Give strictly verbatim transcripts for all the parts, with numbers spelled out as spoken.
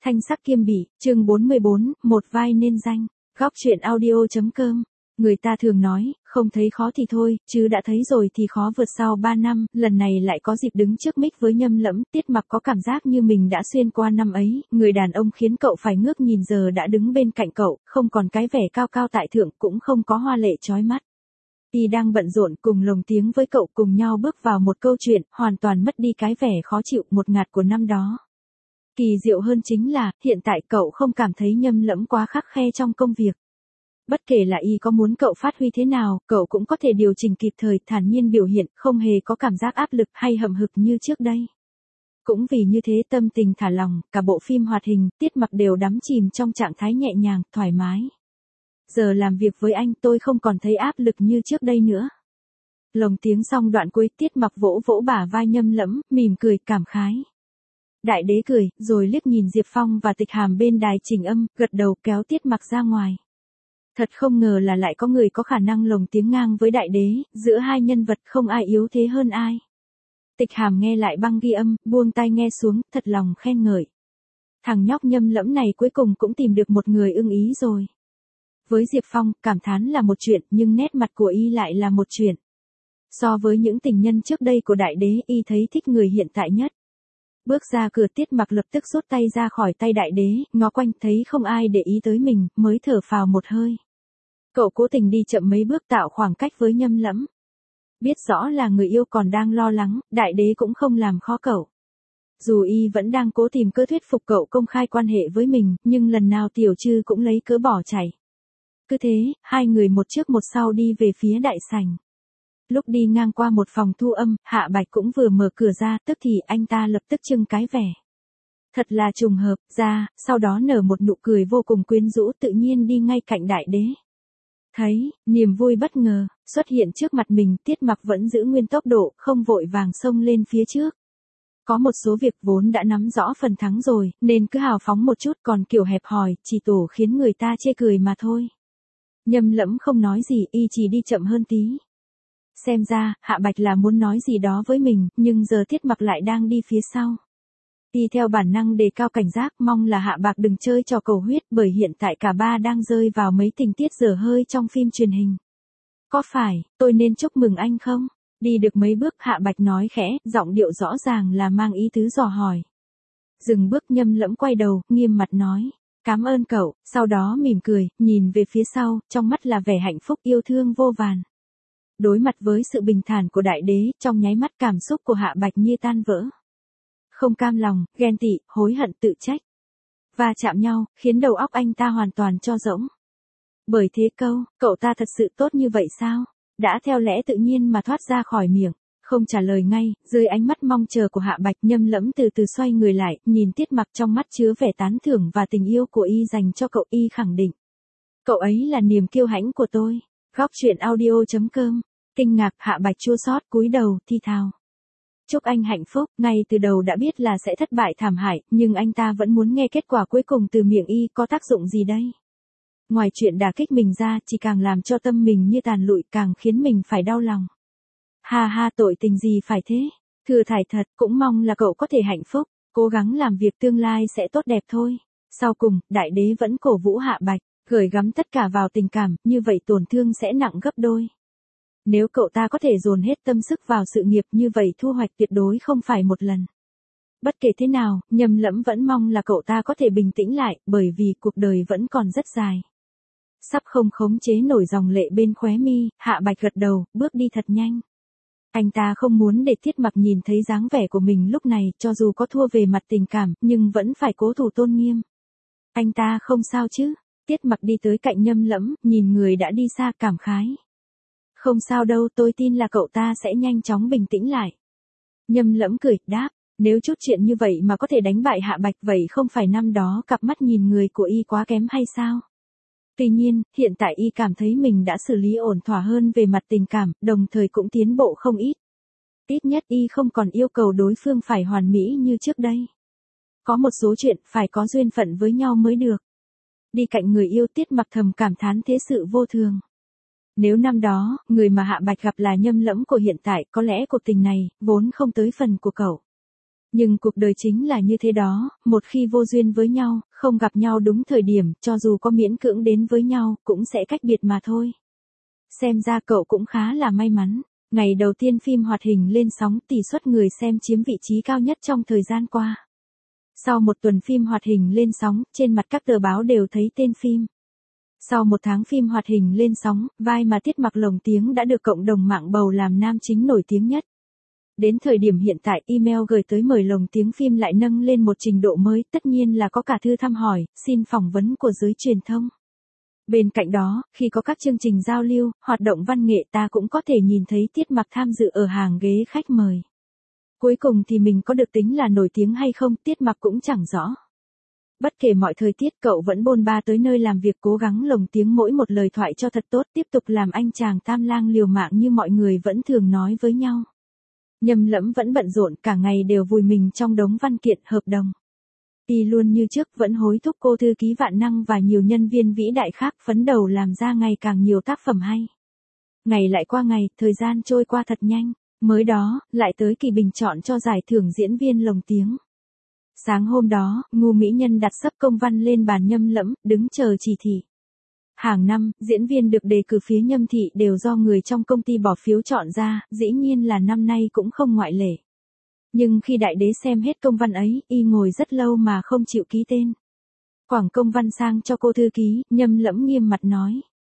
Thanh sắc kiêm bỉ, chương bốn mươi bốn, một vai nên danh. Góc truyện audio.com. Người ta thường nói, không thấy khó thì thôi, chứ đã thấy rồi thì khó vượt. Sau ba năm, lần này lại có dịp đứng trước mic với Nhâm Lẫm, Tiết Mặc có cảm giác như mình đã xuyên qua năm ấy, người đàn ông khiến cậu phải ngước nhìn giờ đã đứng bên cạnh cậu, không còn cái vẻ cao cao tại thượng, cũng không có hoa lệ chói mắt. Y đang bận rộn cùng lồng tiếng với cậu, cùng nhau bước vào một câu chuyện, hoàn toàn mất đi cái vẻ khó chịu một ngạt của năm đó. Kỳ diệu hơn chính là, hiện tại cậu không cảm thấy Nhâm Lẫm quá khắt khe trong công việc. Bất kể là y có muốn cậu phát huy thế nào, cậu cũng có thể điều chỉnh kịp thời, thản nhiên biểu hiện, không hề có cảm giác áp lực hay hậm hực như trước đây. Cũng vì như thế, tâm tình thả lỏng, cả bộ phim hoạt hình, Tiết Mặc đều đắm chìm trong trạng thái nhẹ nhàng, thoải mái. Giờ làm việc với anh, tôi không còn thấy áp lực như trước đây nữa. Lồng tiếng xong đoạn cuối, Tiết Mặc vỗ vỗ bả vai Nhâm Lẫm, mỉm cười, cảm khái. Đại đế cười, rồi liếc nhìn Diệp Phong và Tịch Hàm bên đài chỉnh âm, gật đầu kéo Tiết Mặc ra ngoài. Thật không ngờ là lại có người có khả năng lồng tiếng ngang với đại đế, giữa hai nhân vật không ai yếu thế hơn ai. Tịch Hàm nghe lại băng ghi âm, buông tai nghe xuống, thật lòng khen ngợi. Thằng nhóc Nhâm Lẫm này cuối cùng cũng tìm được một người ưng ý rồi. Với Diệp Phong, cảm thán là một chuyện, nhưng nét mặt của y lại là một chuyện. So với những tình nhân trước đây của đại đế, y thấy thích người hiện tại nhất. Bước ra cửa, Tiết Mặc lập tức rút tay ra khỏi tay đại đế, ngó quanh thấy không ai để ý tới mình, mới thở phào một hơi. Cậu cố tình đi chậm mấy bước tạo khoảng cách với Nhâm Lẫm. Biết rõ là người yêu còn đang lo lắng, đại đế cũng không làm khó cậu. Dù y vẫn đang cố tìm cơ thuyết phục cậu công khai quan hệ với mình, nhưng lần nào Tiểu Trư cũng lấy cớ bỏ chạy. Cứ thế, hai người một trước một sau đi về phía đại sảnh. Lúc đi ngang qua một phòng thu âm, Hạ Bạch cũng vừa mở cửa ra, tức thì anh ta lập tức trưng cái vẻ. Thật là trùng hợp, ra, sau đó nở một nụ cười vô cùng quyến rũ, tự nhiên đi ngay cạnh đại đế. Thấy, niềm vui bất ngờ, xuất hiện trước mặt mình, Tiết Mặc vẫn giữ nguyên tốc độ, không vội vàng xông lên phía trước. Có một số việc vốn đã nắm rõ phần thắng rồi, nên cứ hào phóng một chút, còn kiểu hẹp hòi, chỉ tổ khiến người ta chê cười mà thôi. Nhâm Lẫm không nói gì, y chỉ đi chậm hơn tí. Xem ra, Hạ Bạch là muốn nói gì đó với mình, nhưng giờ Tiết Mặc lại đang đi phía sau. Y theo bản năng đề cao cảnh giác, mong là Hạ Bạch đừng chơi trò cầu huyết, bởi hiện tại cả ba đang rơi vào mấy tình tiết dở hơi trong phim truyền hình. Có phải, tôi nên chúc mừng anh không? Đi được mấy bước, Hạ Bạch nói khẽ, giọng điệu rõ ràng là mang ý tứ dò hỏi. Dừng bước, Nhâm Lẫm quay đầu, nghiêm mặt nói. Cảm ơn cậu, sau đó mỉm cười, nhìn về phía sau, trong mắt là vẻ hạnh phúc yêu thương vô vàn. Đối mặt với sự bình thản của đại đế, trong nháy mắt cảm xúc của Hạ Bạch như tan vỡ. Không cam lòng, ghen tị, hối hận, tự trách. Và chạm nhau, khiến đầu óc anh ta hoàn toàn cho rỗng. Bởi thế câu, cậu ta thật sự tốt như vậy sao? Đã theo lẽ tự nhiên mà thoát ra khỏi miệng. Không trả lời ngay, dưới ánh mắt mong chờ của Hạ Bạch, Nhâm Lẫm từ từ xoay người lại, nhìn Tiết Mặc trong mắt chứa vẻ tán thưởng và tình yêu của y dành cho cậu. Y khẳng định. Cậu ấy là niềm kiêu hãnh của tôi. Góc truyện audio.com. Kinh ngạc, Hạ Bạch chua xót cúi đầu, thi thào. Chúc anh hạnh phúc, ngay từ đầu đã biết là sẽ thất bại thảm hại, nhưng anh ta vẫn muốn nghe kết quả cuối cùng từ miệng y, có tác dụng gì đây? Ngoài chuyện đả kích mình ra, chỉ càng làm cho tâm mình như tàn lụi, càng khiến mình phải đau lòng. Ha ha, tội tình gì phải thế? Thừa thải thật, cũng mong là cậu có thể hạnh phúc, cố gắng làm việc, tương lai sẽ tốt đẹp thôi. Sau cùng, đại đế vẫn cổ vũ Hạ Bạch, gửi gắm tất cả vào tình cảm, như vậy tổn thương sẽ nặng gấp đôi. Nếu cậu ta có thể dồn hết tâm sức vào sự nghiệp, như vậy thu hoạch tuyệt đối không phải một lần. Bất kể thế nào, Nhâm Lẫm vẫn mong là cậu ta có thể bình tĩnh lại, bởi vì cuộc đời vẫn còn rất dài. Sắp không khống chế nổi dòng lệ bên khóe mi, Hạ Bạch gật đầu, bước đi thật nhanh. Anh ta không muốn để Tiết Mặc nhìn thấy dáng vẻ của mình lúc này, cho dù có thua về mặt tình cảm, nhưng vẫn phải cố thủ tôn nghiêm. Anh ta không sao chứ? Tiết Mặc đi tới cạnh Nhâm Lẫm, nhìn người đã đi xa, cảm khái. Không sao đâu, tôi tin là cậu ta sẽ nhanh chóng bình tĩnh lại. Nhâm Lẫm cười, đáp, nếu chút chuyện như vậy mà có thể đánh bại Hạ Bạch, vậy không phải năm đó cặp mắt nhìn người của y quá kém hay sao? Tuy nhiên, hiện tại y cảm thấy mình đã xử lý ổn thỏa hơn về mặt tình cảm, đồng thời cũng tiến bộ không ít. Ít nhất y không còn yêu cầu đối phương phải hoàn mỹ như trước đây. Có một số chuyện phải có duyên phận với nhau mới được. Đi cạnh người yêu, Tiết Mặc thầm cảm thán thế sự vô thường. Nếu năm đó, người mà Hạ Bạch gặp là Nhâm Lẫm của hiện tại, có lẽ cuộc tình này, vốn không tới phần của cậu. Nhưng cuộc đời chính là như thế đó, một khi vô duyên với nhau, không gặp nhau đúng thời điểm, cho dù có miễn cưỡng đến với nhau, cũng sẽ cách biệt mà thôi. Xem ra cậu cũng khá là may mắn. Ngày đầu tiên phim hoạt hình lên sóng, tỷ suất người xem chiếm vị trí cao nhất trong thời gian qua. Sau một tuần phim hoạt hình lên sóng, trên mặt các tờ báo đều thấy tên phim. Sau một tháng phim hoạt hình lên sóng, vai mà Tiết Mặc lồng tiếng đã được cộng đồng mạng bầu làm nam chính nổi tiếng nhất. Đến thời điểm hiện tại, email gửi tới mời lồng tiếng phim lại nâng lên một trình độ mới, tất nhiên là có cả thư thăm hỏi, xin phỏng vấn của giới truyền thông. Bên cạnh đó, khi có các chương trình giao lưu, hoạt động văn nghệ ta cũng có thể nhìn thấy Tiết Mặc tham dự ở hàng ghế khách mời. Cuối cùng thì mình có được tính là nổi tiếng hay không, Tiết Mặc cũng chẳng rõ. Bất kể mọi thời tiết, cậu vẫn bôn ba tới nơi làm việc, cố gắng lồng tiếng mỗi một lời thoại cho thật tốt, tiếp tục làm anh chàng tam lang liều mạng như mọi người vẫn thường nói với nhau. Nhâm Lẫm vẫn bận rộn, cả ngày đều vùi mình trong đống văn kiện, hợp đồng. Y luôn như trước vẫn hối thúc cô thư ký Vạn Năng và nhiều nhân viên vĩ đại khác phấn đấu làm ra ngày càng nhiều tác phẩm hay. Ngày lại qua ngày, thời gian trôi qua thật nhanh. Mới đó, lại tới kỳ bình chọn cho giải thưởng diễn viên lồng tiếng. Sáng hôm đó, Ngô Mỹ Nhân đặt sấp công văn lên bàn Nhâm Lẫm, đứng chờ chỉ thị. Hàng năm, diễn viên được đề cử phía Nhâm thị đều do người trong công ty bỏ phiếu chọn ra, dĩ nhiên là năm nay cũng không ngoại lệ. Nhưng khi đại đế xem hết công văn ấy, y ngồi rất lâu mà không chịu ký tên. Quẳng công văn sang cho cô thư ký, Nhâm Lẫm nghiêm mặt nói.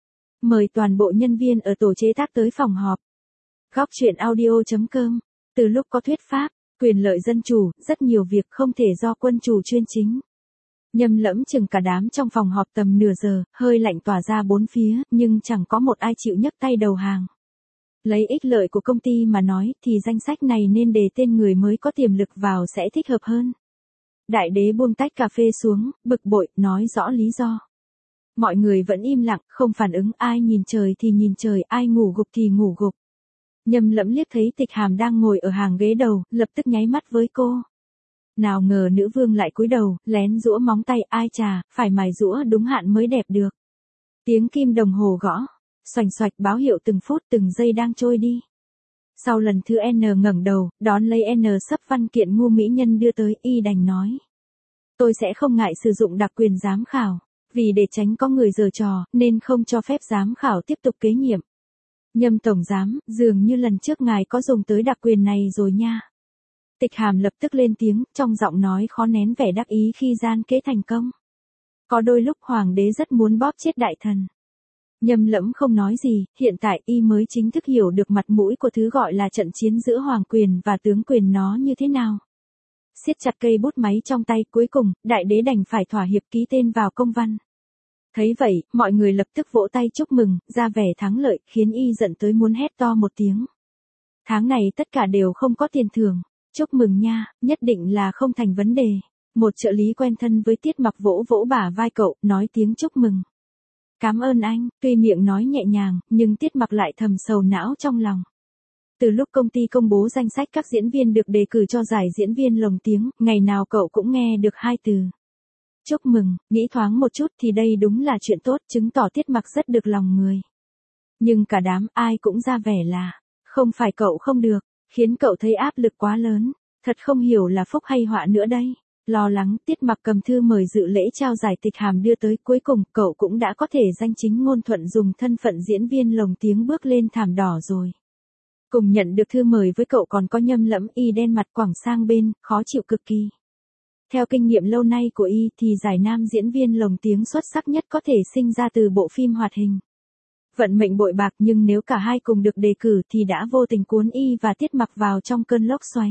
Mời toàn bộ nhân viên ở tổ chế tác tới phòng họp. Góc truyện audio chấm com. Từ lúc có thuyết pháp, quyền lợi dân chủ, rất nhiều việc không thể do quân chủ chuyên chính. Nhâm Lẫm chừng cả đám trong phòng họp tầm nửa giờ, hơi lạnh tỏa ra bốn phía, nhưng chẳng có một ai chịu nhấc tay đầu hàng. Lấy ích lợi của công ty mà nói, thì danh sách này nên đề tên người mới có tiềm lực vào sẽ thích hợp hơn. Đại đế buông tách cà phê xuống, bực bội, nói rõ lý do. Mọi người vẫn im lặng, không phản ứng, ai nhìn trời thì nhìn trời, ai ngủ gục thì ngủ gục. Nhâm Lẫm liếc thấy Tịch Hàm đang ngồi ở hàng ghế đầu, lập tức nháy mắt với cô. Nào ngờ nữ vương lại cúi đầu, lén giũa móng tay, ai chà, phải mài giũa đúng hạn mới đẹp được. Tiếng kim đồng hồ gõ, xoành xoạch báo hiệu từng phút từng giây đang trôi đi. Sau lần thứ N ngẩng đầu, đón lấy N sấp văn kiện Ngô Mỹ Nhân đưa tới, y đành nói. Tôi sẽ không ngại sử dụng đặc quyền giám khảo, vì để tránh có người giở trò, nên không cho phép giám khảo tiếp tục kế nhiệm. Nhâm tổng giám, dường như lần trước ngài có dùng tới đặc quyền này rồi nha. Tịch Hàm lập tức lên tiếng, trong giọng nói khó nén vẻ đắc ý khi gian kế thành công. Có đôi lúc hoàng đế rất muốn bóp chết đại thần. Nhâm Lẫm không nói gì, hiện tại y mới chính thức hiểu được mặt mũi của thứ gọi là trận chiến giữa hoàng quyền và tướng quyền nó như thế nào. Siết chặt cây bút máy trong tay, cuối cùng, đại đế đành phải thỏa hiệp ký tên vào công văn. Thấy vậy, mọi người lập tức vỗ tay chúc mừng, ra vẻ thắng lợi, khiến y giận tới muốn hét to một tiếng. Tháng này tất cả đều không có tiền thưởng. Chúc mừng nha, nhất định là không thành vấn đề. Một trợ lý quen thân với Tiết Mặc vỗ vỗ bả vai cậu, nói tiếng chúc mừng. Cảm ơn anh, tuy miệng nói nhẹ nhàng, nhưng Tiết Mặc lại thầm sầu não trong lòng. Từ lúc công ty công bố danh sách các diễn viên được đề cử cho giải diễn viên lồng tiếng, ngày nào cậu cũng nghe được hai từ. Chúc mừng, nghĩ thoáng một chút thì đây đúng là chuyện tốt, chứng tỏ Tiết Mặc rất được lòng người. Nhưng cả đám ai cũng ra vẻ là, không phải cậu không được, khiến cậu thấy áp lực quá lớn, thật không hiểu là phúc hay họa nữa đây. Lo lắng, Tiết Mặc cầm thư mời dự lễ trao giải Tịch Hàm đưa tới, cuối cùng cậu cũng đã có thể danh chính ngôn thuận dùng thân phận diễn viên lồng tiếng bước lên thảm đỏ rồi. Cùng nhận được thư mời với cậu còn có Nhâm Lẫm, y đen mặt quẳng sang bên, khó chịu cực kỳ. Theo kinh nghiệm lâu nay của y thì giải nam diễn viên lồng tiếng xuất sắc nhất có thể sinh ra từ bộ phim hoạt hình. Vận mệnh bội bạc, nhưng nếu cả hai cùng được đề cử thì đã vô tình cuốn y và Tiết Mặc vào trong cơn lốc xoáy.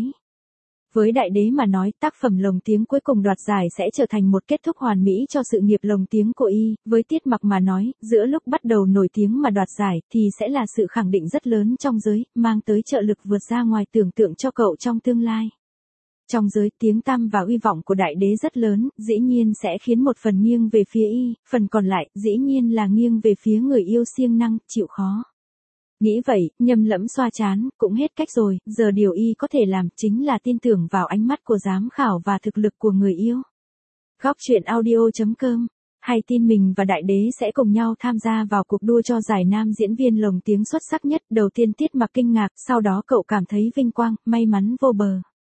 Với đại đế mà nói, tác phẩm lồng tiếng cuối cùng đoạt giải sẽ trở thành một kết thúc hoàn mỹ cho sự nghiệp lồng tiếng của y. Với Tiết Mặc mà nói, giữa lúc bắt đầu nổi tiếng mà đoạt giải thì sẽ là sự khẳng định rất lớn trong giới, mang tới trợ lực vượt ra ngoài tưởng tượng cho cậu trong tương lai. Trong giới, tiếng tăm và uy vọng của đại đế rất lớn, dĩ nhiên sẽ khiến một phần nghiêng về phía y, phần còn lại, dĩ nhiên là nghiêng về phía người yêu siêng năng, chịu khó. Nghĩ vậy, Nhâm Lẫm xoa chán, cũng hết cách rồi, giờ điều y có thể làm chính là tin tưởng vào ánh mắt của giám khảo và thực lực của người yêu. Góc truyện audio chấm com. Hay tin mình và đại đế sẽ cùng nhau tham gia vào cuộc đua cho giải nam diễn viên lồng tiếng xuất sắc nhất. Đầu tiên Tiết Mặc kinh ngạc, sau đó cậu cảm thấy vinh quang, may mắn vô bờ.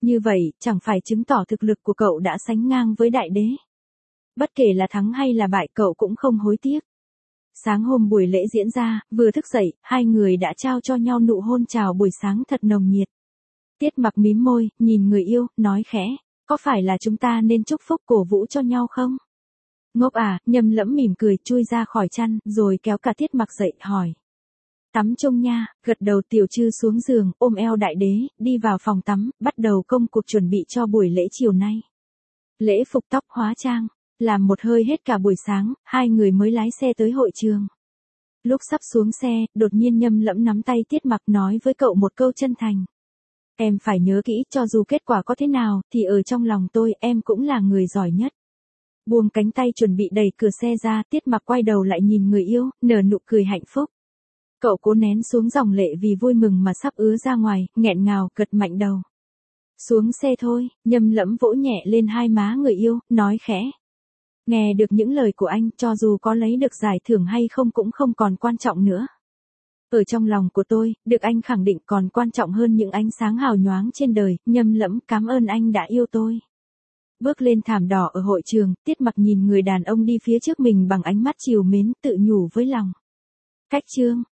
Như vậy, chẳng phải chứng tỏ thực lực của cậu đã sánh ngang với đại đế. Bất kể là thắng hay là bại cậu cũng không hối tiếc. Sáng hôm buổi lễ diễn ra, vừa thức dậy, hai người đã trao cho nhau nụ hôn chào buổi sáng thật nồng nhiệt. Tiết Mặc mím môi, nhìn người yêu, nói khẽ, có phải là chúng ta nên chúc phúc cổ vũ cho nhau không? Ngốc à, Nhâm Lẫm mỉm cười chui ra khỏi chăn, rồi kéo cả Tiết Mặc dậy, hỏi. Tắm chung nha, gật đầu. Tiểu Trư xuống giường, ôm eo đại đế, đi vào phòng tắm, bắt đầu công cuộc chuẩn bị cho buổi lễ chiều nay. Lễ phục tóc hóa trang, làm một hơi hết cả buổi sáng, hai người mới lái xe tới hội trường. Lúc sắp xuống xe, đột nhiên Nhâm Lẫm nắm tay Tiết Mặc nói với cậu một câu chân thành. Em phải nhớ kỹ, cho dù kết quả có thế nào, thì ở trong lòng tôi, em cũng là người giỏi nhất. Buông cánh tay chuẩn bị đẩy cửa xe ra, Tiết Mặc quay đầu lại nhìn người yêu, nở nụ cười hạnh phúc. Cậu cố nén xuống dòng lệ vì vui mừng mà sắp ứa ra ngoài, nghẹn ngào, gật mạnh đầu. Xuống xe thôi, Nhâm Lẫm vỗ nhẹ lên hai má người yêu, nói khẽ. Nghe được những lời của anh, cho dù có lấy được giải thưởng hay không cũng không còn quan trọng nữa. Ở trong lòng của tôi, được anh khẳng định còn quan trọng hơn những ánh sáng hào nhoáng trên đời. Nhâm Lẫm, cảm ơn anh đã yêu tôi. Bước lên thảm đỏ ở hội trường, Tiết Mặc nhìn người đàn ông đi phía trước mình bằng ánh mắt trìu mến, tự nhủ với lòng. Cách chương